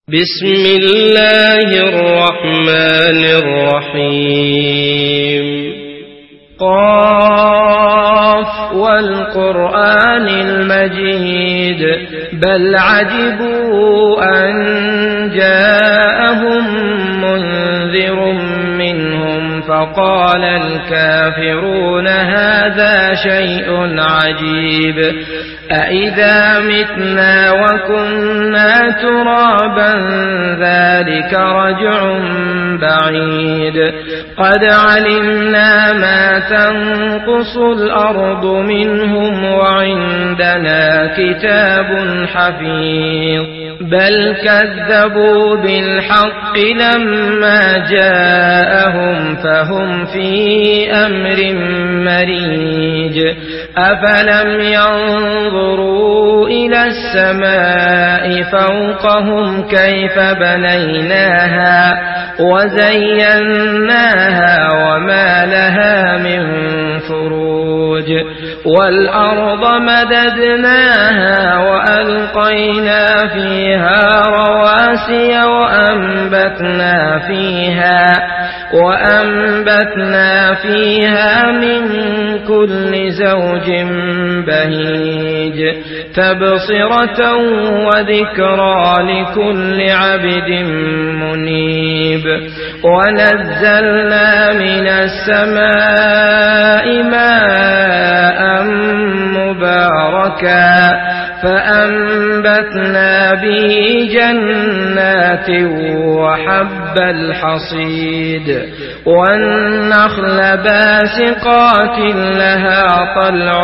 بسم الله الرحمن الرحيم قاف والقرآن المجيد بل عجبوا أن جاءهم منذر منهم فقال الكافرون هذا شيء عجيب أإذا متنا وكنا ترابا ذلك رجع بعيد قد علمنا ما تنقص الأرض منهم وعندنا كتاب حفيظ بل كذبوا بالحق لما جاءهم فهم في أمر مريج أفلم ينظروا إلى السماء فوقهم كيف بنيناها وزيناها وما لها من فروج والأرض مددناها وألقينا فيها رواسي وأنبتنا فيها من كل زوج بهيج تبصرة وذكرى لكل عبد منيب ونزلنا من السماء ماء مباركا فأنبتنا به جنات وحب الحصيد والنخل باسقات لها طلع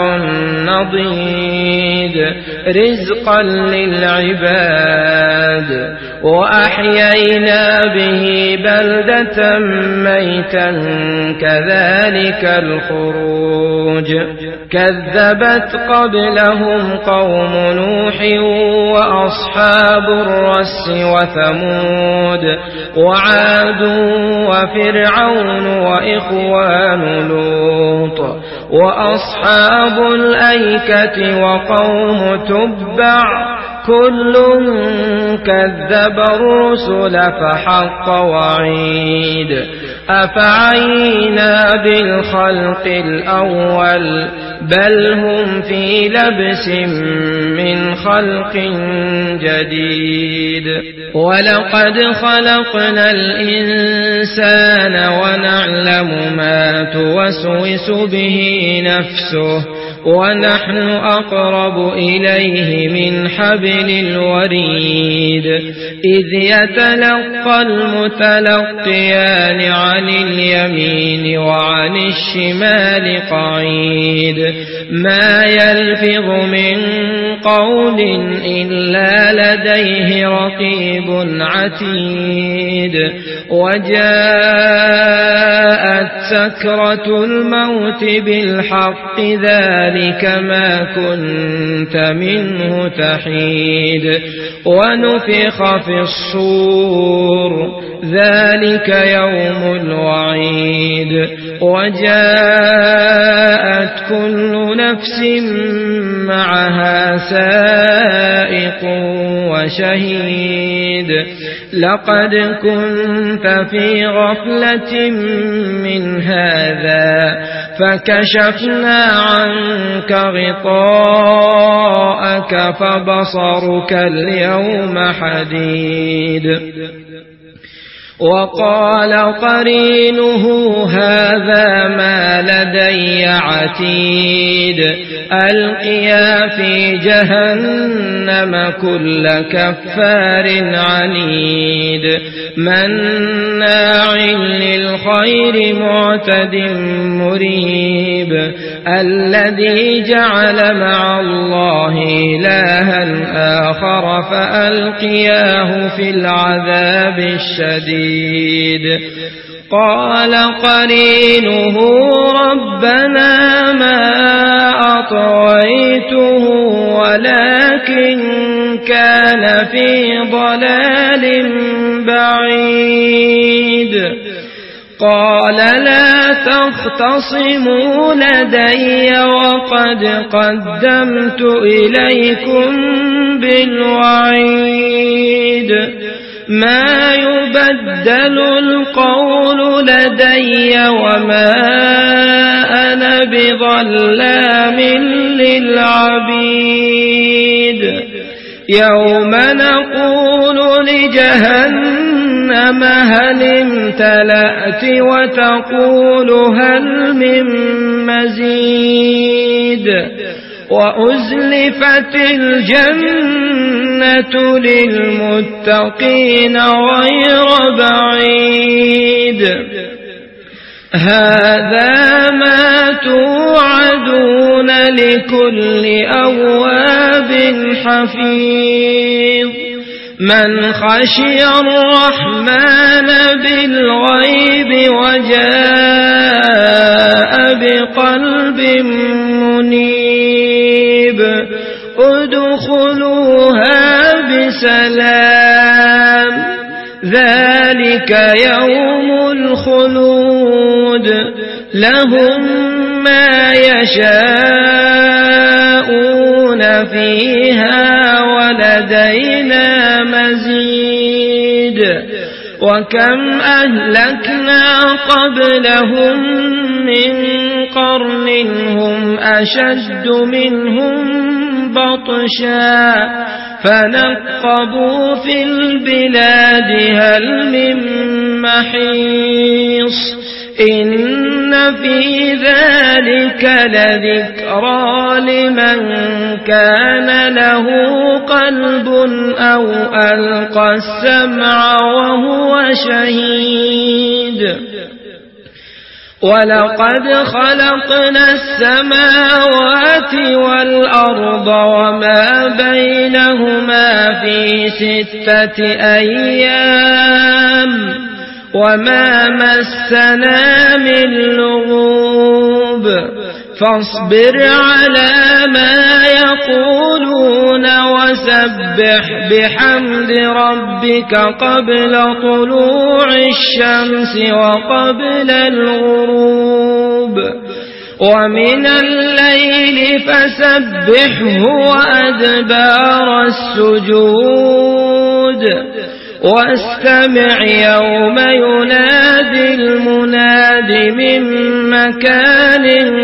نضيد رزقا للعباد وأحيينا به بلدة ميتا كذلك الخروج كذبت قبلهم قوم نوح وأصحاب الرس وثمود وعاد وفرعون وإخوان لوط وأصحاب الأيكة وقوم تبع كل كذب الرسل فحق وعيد أفعينا بالخلق الأول بل هم في لبس من خلق جديد ولقد خلقنا الإنسان ونعلم ما توسوس به نفسه ونحن أقرب إليه من حبل الوريد إذ يتلقى المتلقيان عن اليمين وعن الشمال قعيد ما يلفظ من قول إلا لديه رقيب عتيد وجاءت سكرة الموت بالحق ذلك ما كنت منه تحيد ونفخ في الصور ذلك يوم الوعيد وجاءت كل نفس معها سائق وشهيد لقد كنت في غفلة من هذا فكشفنا عنك غطاءك فبصرك اليوم حديد وقال قرينه هذا ما لدي عتيد ألقيا في جهنم كل كفار عنيد مناع للخير معتد مريب الذي جعل مع الله إلها آخر فألقياه في العذاب الشديد قال قرينه ربنا ما أطغيته ولكن كان في ضلال بعيد قال لا تختصموا لدي وقد قدمت إليكم بالوعيد ما يبدل القول لدي وما أنا بظلام للعبيد يوم نقول لجهنم هل امتلأت وتقول هل من مزيد وأزلفت الجنة للمتقين غير بعيد هذا ما توعدون لكل أواب حفيظ من خشي الرحمن بالغيب وجاء بقلب منيب ادخلوها بسلام ذلك يوم الخلود لهم ما يشاءون فيها ولدينا مزيد وكم أهلكنا قبلهم من قرن هم أشد منهم بطشا فنقبوا في البلاد هل من محيص إن في ذلك لذكرى لمن كان له قلب أو ألقى السمع وهو شهيد ولقد خلقنا السماوات والأرض وما بينهما في 6 أيام وما مسنا من لغوب فاصبر على ما يقولون وسبح بحمد ربك قبل طلوع الشمس وقبل الغروب ومن الليل فسبحه وأدبار السجود واستمع يوم ينادي المناد من مكان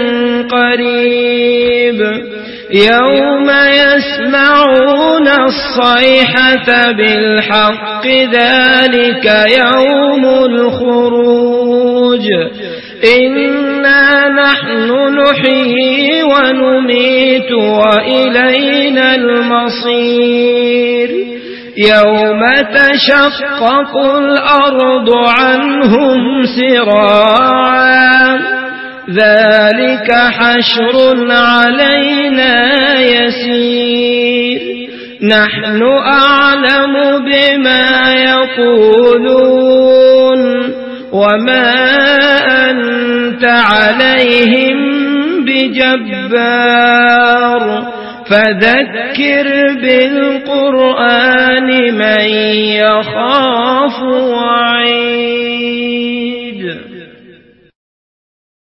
قريب يوم يسمعون الصيحة بالحق ذلك يوم الخروج إنا نحن نحيي ونميت وإلينا المصير يوم تشقق الأرض عنهم سراعا ذلك حشر علينا يسير نحن أعلم بما يقولون وما أنت عليهم بجبار فذكر بالقرآن من يخاف وعيد